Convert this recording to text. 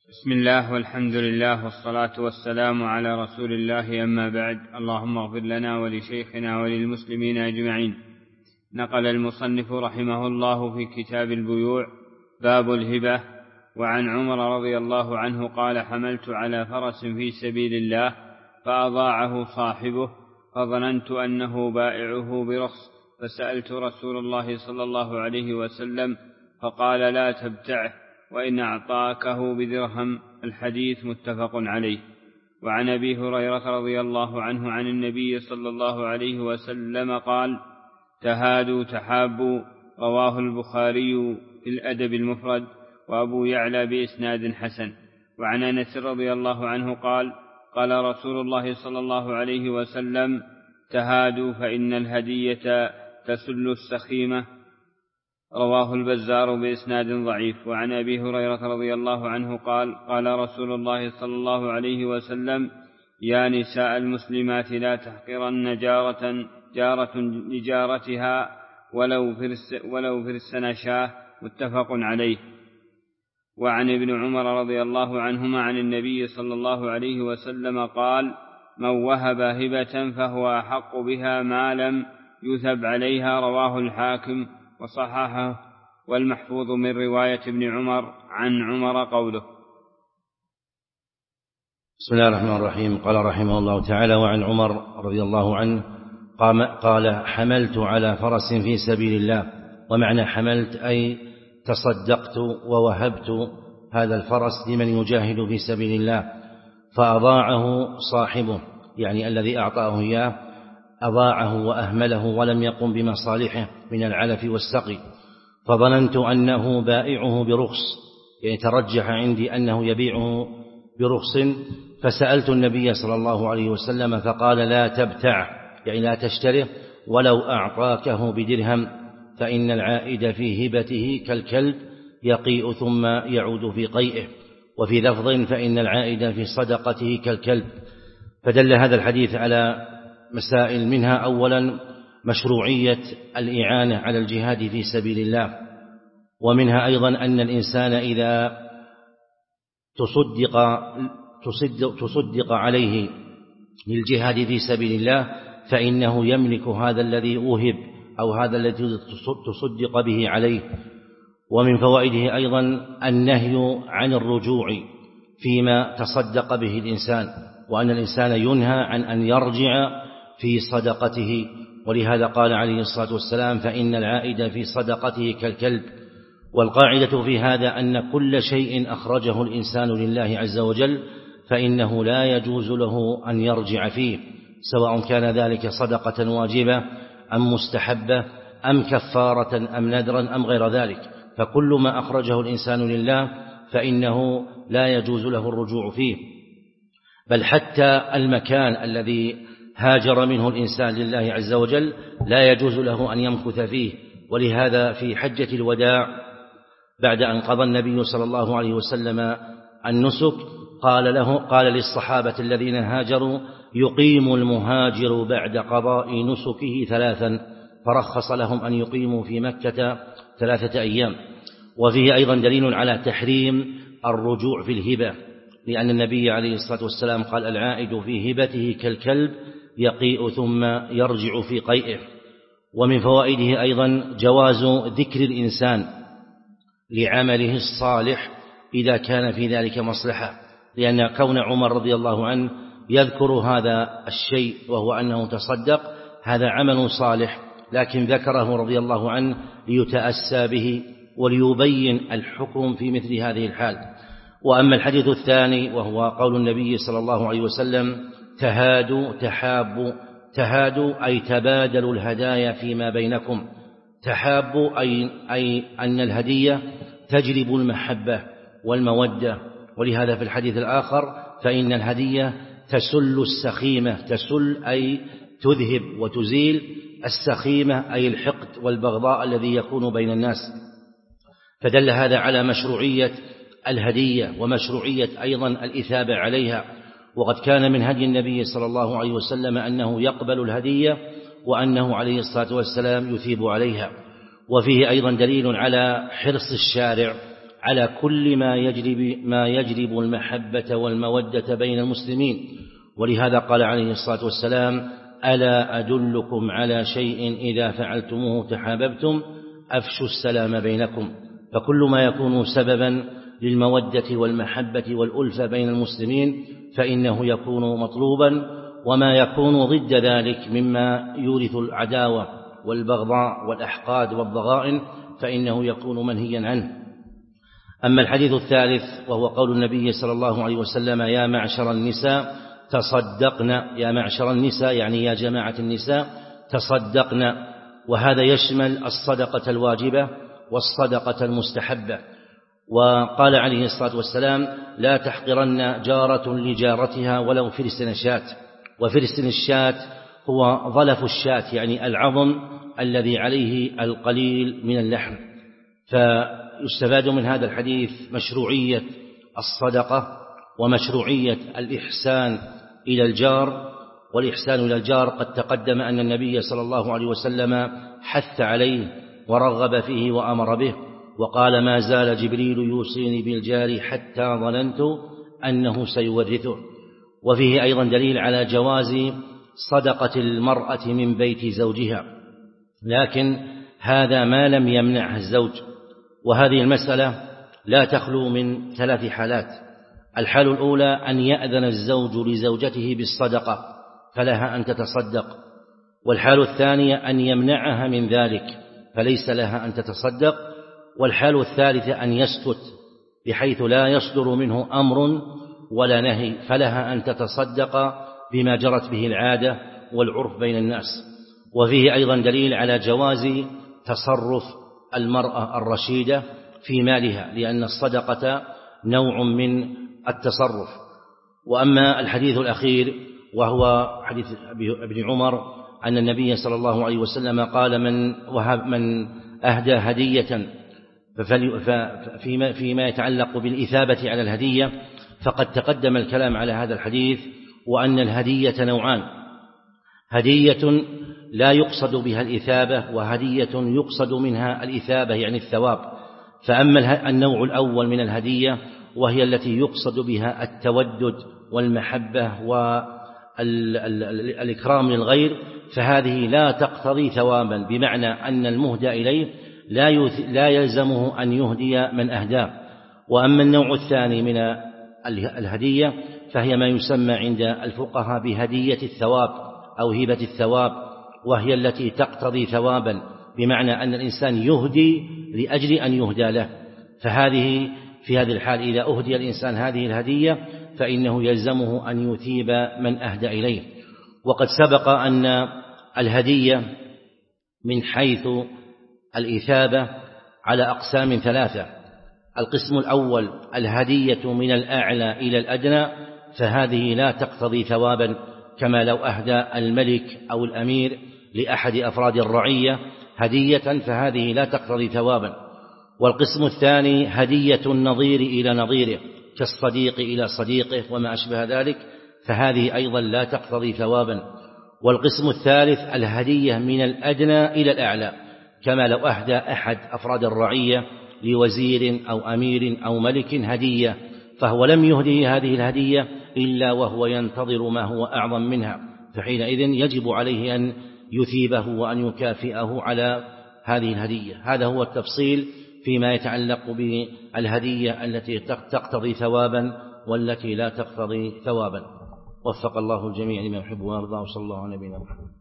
بسم الله والحمد لله والصلاة والسلام على رسول الله، أما بعد. اللهم اغفر لنا ولشيخنا وللمسلمين أجمعين. نقل المصنف رحمه الله في كتاب البيوع باب الهبة: وعن عمر رضي الله عنه قال: حملت على فرس في سبيل الله فأضاعه صاحبه فظننت أنه بائعه برخص، فسألت رسول الله صلى الله عليه وسلم فقال: لا تبتعه وإن أعطاكه بدرهم. الحديث متفق عليه. وعن أبي هريرة رضي الله عنه عن النبي صلى الله عليه وسلم قال: تهادوا تحابوا. رواه البخاري في الأدب المفرد وأبو يعلى بإسناد حسن. وعن أنس رضي الله عنه قال: قال رسول الله صلى الله عليه وسلم: تهادوا فإن الهدية تسل السخيمة. رواه البزار بإسناد ضعيف. وعن أبي هريرة رضي الله عنه قال: قال رسول الله صلى الله عليه وسلم: يا نساء المسلمات لا تحقرن جارة لجارتها ولو فرس نشاه. متفق عليه. وعن ابن عمر رضي الله عنهما عن النبي صلى الله عليه وسلم قال: من وهب هبة فهو أحق بها ما لم يثب عليها. رواه الحاكم وصححه. والمحفوظ من رواية ابن عمر عن عمر قوله. بسم الله الرحمن الرحيم. قال رحمه الله تعالى: وعن عمر رضي الله عنه قال: حملت على فرس في سبيل الله. ومعنى حملت أي تصدقت ووهبت هذا الفرس لمن يجاهد في سبيل الله، فأضاعه صاحبه، يعني الذي أعطاه إياه أضاعه وأهمله ولم يقم بمصالحه من العلف والسقي، فظننت أنه بائعه برخص، يعني ترجح عندي أنه يبيعه برخص، فسألت النبي صلى الله عليه وسلم فقال: لا تبتع، يعني لا تشتره ولو أعطاكه بدرهم، فإن العائد في هبته كالكلب يقيء ثم يعود في قيئه. وفي لفظ: فإن العائد في صدقته كالكلب. فدل هذا الحديث على مسائل، منها أولا مشروعية الإعانة على الجهاد في سبيل الله، ومنها أيضا أن الإنسان إذا تصدق عليه للجهاد في سبيل الله فإنه يملك هذا الذي أوهب أو هذا الذي تصدق به عليه. ومن فوائده أيضا النهي عن الرجوع فيما تصدق به الإنسان، وأن الإنسان ينهى عن أن يرجع في صدقته. ولهذا قال عليه الصلاة والسلام: فإن العائد في صدقته كالكلب. والقاعدة في هذا أن كل شيء أخرجه الإنسان لله عز وجل فإنه لا يجوز له أن يرجع فيه، سواء كان ذلك صدقة واجبة أم مستحبة أم كفارة أم نذرا أم غير ذلك، فكل ما أخرجه الإنسان لله فإنه لا يجوز له الرجوع فيه. بل حتى المكان الذي هاجر منه الإنسان لله عز وجل لا يجوز له أن يمكث فيه. ولهذا في حجة الوداع بعد أن قضى النبي صلى الله عليه وسلم النسك قال للصحابة الذين هاجروا: يقيم المهاجر بعد قضاء نسكه 3، فرخص لهم أن يقيموا في مكة 3 أيام. وفيه أيضا دليل على تحريم الرجوع في الهبة، لأن النبي عليه الصلاة والسلام قال: العائد في هبته كالكلب يقيء ثم يرجع في قيئه. ومن فوائده أيضا جواز ذكر الإنسان لعمله الصالح إذا كان في ذلك مصلحة، لأن كون عمر رضي الله عنه يذكر هذا الشيء وهو أنه تصدق هذا عمل صالح، لكن ذكره رضي الله عنه ليتأسى به وليبين الحكم في مثل هذه الحال. وأما الحديث الثاني وهو قول النبي صلى الله عليه وسلم: تهادوا تحابوا. تهادوا أي تبادلوا الهدايا فيما بينكم. تحابوا أي أن الهدية تجلب المحبة والمودة. ولهذا في الحديث الآخر: فإن الهدية تسل السخيمة. تسل أي تذهب وتزيل، السخيمة أي الحقد والبغضاء الذي يكون بين الناس. فدل هذا على مشروعية الهدية ومشروعية أيضا الإثابة عليها. وقد كان من هدي النبي صلى الله عليه وسلم أنه يقبل الهدية وأنه عليه الصلاة والسلام يثيب عليها. وفيه أيضا دليل على حرص الشارع على كل ما يجلب المحبة والمودة بين المسلمين. ولهذا قال عليه الصلاة والسلام: ألا أدلكم على شيء إذا فعلتموه تحاببتم أفشوا السلام بينكم. فكل ما يكون سببا للمودة والمحبة والألفة بين المسلمين فإنه يكون مطلوبا، وما يكون ضد ذلك مما يورث العداوة والبغضاء والأحقاد والضغائن فإنه يكون منهيا عنه. أما الحديث الثالث وهو قول النبي صلى الله عليه وسلم: يا معشر النساء تصدقنا، يا معشر النساء يعني يا جماعة النساء تصدقنا، وهذا يشمل الصدقة الواجبة والصدقة المستحبة. وقال عليه الصلاة والسلام: لا تحقرن جارة لجارتها ولو فرسن شاة. وفرسن الشاة هو ظلف الشاة يعني العظم الذي عليه القليل من اللحم. فيستفاد من هذا الحديث مشروعية الصدقة ومشروعية الإحسان إلى الجار. والإحسان إلى الجار قد تقدم أن النبي صلى الله عليه وسلم حث عليه ورغب فيه وأمر به، وقال: ما زال جبريل يوصيني بالجار حتى ظننت أنه سيورثه. وفيه أيضا دليل على جواز صدقة المرأة من بيت زوجها، لكن هذا ما لم يمنعها الزوج. وهذه المسألة لا تخلو من ثلاث حالات: الحال الأولى أن يأذن الزوج لزوجته بالصدقة فلها أن تتصدق، والحال الثانية أن يمنعها من ذلك فليس لها أن تتصدق، والحال الثالثة أن يسكت بحيث لا يصدر منه أمر ولا نهي فلها أن تتصدق بما جرت به العادة والعرف بين الناس. وفيه أيضا دليل على جواز تصرف المرأة الرشيدة في مالها، لأن الصدقة نوع من التصرف. وأما الحديث الأخير وهو حديث ابن عمر أن النبي صلى الله عليه وسلم قال: من أهدى هدية فيما يتعلق بالإثابة على الهدية، فقد تقدم الكلام على هذا الحديث، وأن الهدية نوعان: هدية لا يقصد بها الإثابة، وهدية يقصد منها الإثابة يعني الثواب. فأما النوع الأول من الهدية وهي التي يقصد بها التودد والمحبة والإكرام للغير فهذه لا تقتضي ثوابا، بمعنى أن المهدى إليه لا يلزمه أن يهدي من أهداه. وأما النوع الثاني من الهدية فهي ما يسمى عند الفقهاء بهدية الثواب أو هبة الثواب، وهي التي تقتضي ثوابا، بمعنى أن الإنسان يهدي لأجل أن يهدى له. فهذه في هذه الحال إذا أهدي الإنسان هذه الهدية فإنه يلزمه أن يثيب من أهدى إليه. وقد سبق أن الهدية من حيث الإثابة على أقسام ثلاثة: القسم الأول الهدية من الأعلى إلى الأدنى، فهذه لا تقتضي ثوابا، كما لو أهدى الملك أو الأمير لأحد أفراد الرعية هدية فهذه لا تقتضي ثوابا. والقسم الثاني هدية النظير إلى نظيره كالصديق إلى صديقه وما أشبه ذلك، فهذه أيضا لا تقتضي ثوابا. والقسم الثالث الهدية من الأدنى إلى الأعلى، كما لو أهدى أحد أفراد الرعية لوزير أو أمير أو ملك هدية، فهو لم يهدي هذه الهدية إلا وهو ينتظر ما هو أعظم منها، فحينئذ يجب عليه أن يثيبه وأن يكافئه على هذه الهدية. هذا هو التفصيل فيما يتعلق بالهدية التي تقتضي ثوابا والتي لا تقتضي ثوابا. وفق الله الجميع لما يحب ويرضى، وصلى الله على نبينا محمد.